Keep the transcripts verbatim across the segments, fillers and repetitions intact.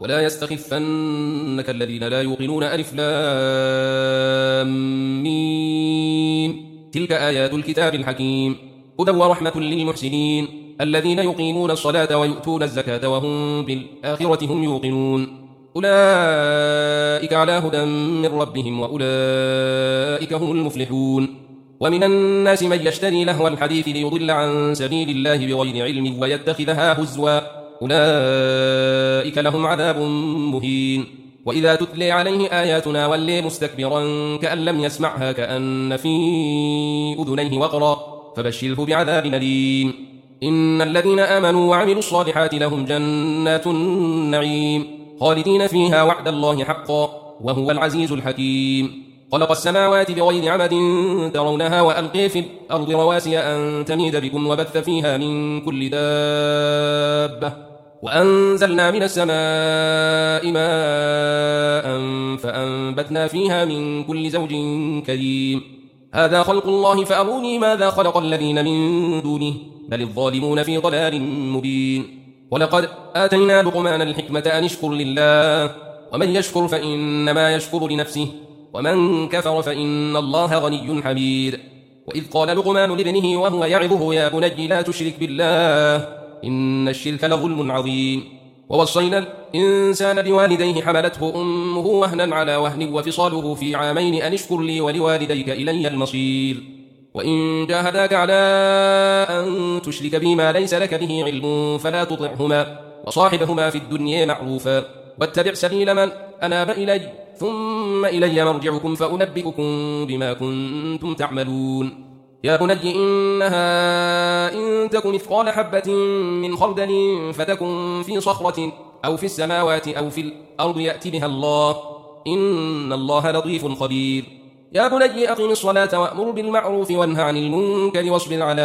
ولا يستخفنك الذين لا يوقنون. ألف لام ميم. تلك آيات الكتاب الحكيم هدى ورحمة للمحسنين الذين يقيمون الصلاة ويؤتون الزكاة وهم بالآخرة هم يوقنون. أولئك على هدى من ربهم وأولئك هم المفلحون. ومن الناس من يشتري لهو الحديث ليضل عن سبيل الله بغير علم ويتخذها هزوا أولئك لهم عذاب مهين. وإذا تتلي عليه آياتنا ولي مستكبرا كأن لم يسمعها كأن في أذنيه وقرا فبشره بعذاب أليم. إن الذين آمنوا وعملوا الصالحات لهم جنات النعيم خالدين فيها وعد الله حقا وهو العزيز الحكيم. خلق السماوات بغير عمد ترونها وألقي في الأرض رواسي أن تميد بكم وبث فيها من كل دابة وأنزلنا من السماء ماء فأنبتنا فيها من كل زوج كريم. هذا خلق الله فأروني ماذا خلق الذين من دونه بل الظالمون في ضلال مبين. ولقد آتينا لقمان الحكمة أن اشكر لله ومن يشكر فإنما يشكر لنفسه ومن كفر فإن الله غني حميد. وإذ قال لقمان لابنه وهو يعظه يا بني لا تشرك بالله إن الشرك لظلم عظيم. ووصينا الإنسان بوالديه حملته أمه وهنا على وهن وفصاله في عامين أن اشكر لي ولوالديك إلي المصير. وإن جاهداك على أن تشرك بي ما ليس لك به علم فلا تطعهما وصاحبهما في الدنيا معروفا واتبع سبيل من أناب إلي ثم إلي مرجعكم فأنبئكم بما كنتم تعملون. يا بني إنها إن تك مثقال حبة من خردل فتكن في صخرة أو في السماوات أو في الأرض يأتي بها الله إن الله لطيف خبير. يا بني أقم الصلاة وأمر بالمعروف وانه عن المنكر واصبر على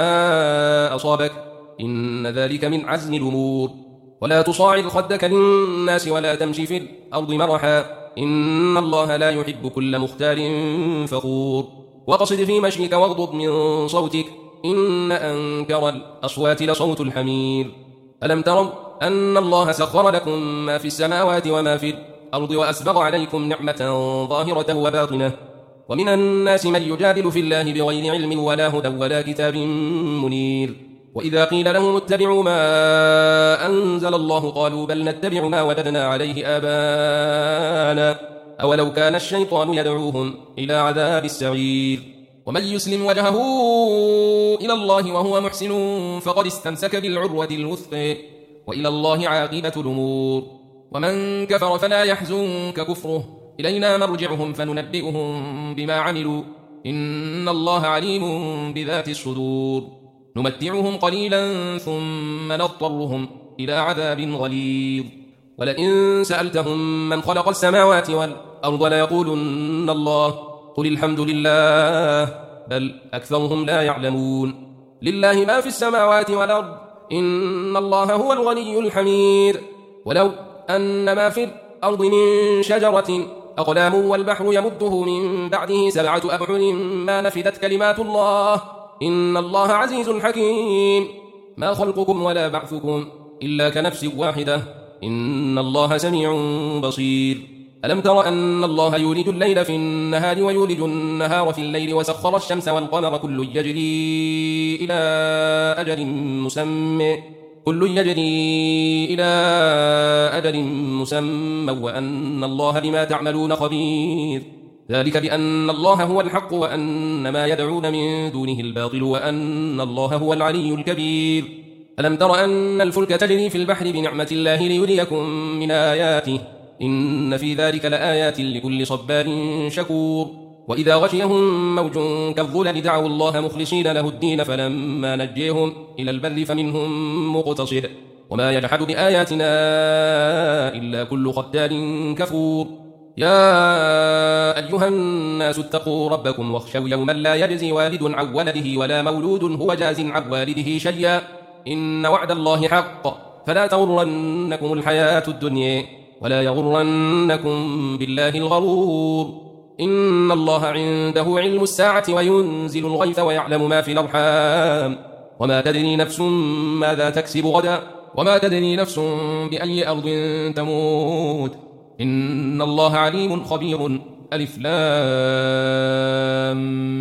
ما أصابك إن ذلك من عزم الأمور. ولا تصاعد خدك للناس ولا تمشي في الأرض مرحا إن الله لا يحب كل مختال فخور. وقصد في مشيك واغضض من صوتك إن أنكر الأصوات لصوت الحمير. ألم تروا أن الله سخر لكم ما في السماوات وما في الأرض وأسبغ عليكم نعمة ظاهرة وباطنة ومن الناس من يجادل في الله بغير علم ولا هدى ولا كتاب منير. وإذا قيل لهم اتبعوا ما أنزل الله قالوا بل نتبع ما وجدنا عليه آباءنا أولو كان الشيطان يدعوهم إلى عذاب السعير. ومن يسلم وجهه إلى الله وهو محسن فقد استمسك بالعروة الوثقى وإلى الله عاقبة الأمور. ومن كفر فلا يحزنك كفره إلينا مرجعهم فننبئهم بما عملوا إن الله عليم بذات الصدور. نمتعهم قليلا ثم نضطرهم إلى عذاب غليظ. ولئن سألتهم من خلق السماوات والأرض ليقولن الله قل الحمد لله بل أكثرهم لا يعلمون. لله ما في السماوات والأرض إن الله هو الغني الحميد. ولو أن ما في الأرض من شجرة أقلام والبحر يمده من بعده سبعة أبحر ما نفدت كلمات الله إن الله عزيز حكيم. ما خلقكم ولا بعثكم إلا كنفس واحدة إن الله سميع بصير. ألم تر أن الله يولج الليل في النهار ويولج النهار في الليل وسخر الشمس والقمر كل يجري إلى أجل مسمى كل يجري إلى أجل مسمى وأن الله بما تعملون خبير. ذلك بأن الله هو الحق وأن ما يدعون من دونه الباطل وأن الله هو العلي الكبير. ألم تر أن الفلك تجري في البحر بنعمة الله ليريكم من آياته إن في ذلك لآيات لكل صبار شكور. وإذا غشيهم موج كالظلل دعوا الله مخلصين له الدين فلما نجيهم إلى البر فمنهم مقتصد وما يجحد بآياتنا إلا كل ختار كفور. يا أيها الناس اتقوا ربكم واخشوا يوما لا يجزي والد عن ولده ولا مولود هو جاز عن والده شيئا إن وعد الله حق فلا تغرنكم الحياة الدنيا ولا يغرنكم بالله الغرور. إن الله عنده علم الساعة وينزل الغيث ويعلم ما في الأرحام وما تدري نفس ماذا تكسب غدا وما تدري نفس بأي أرض تموت إن الله عليم خبير. ألف لام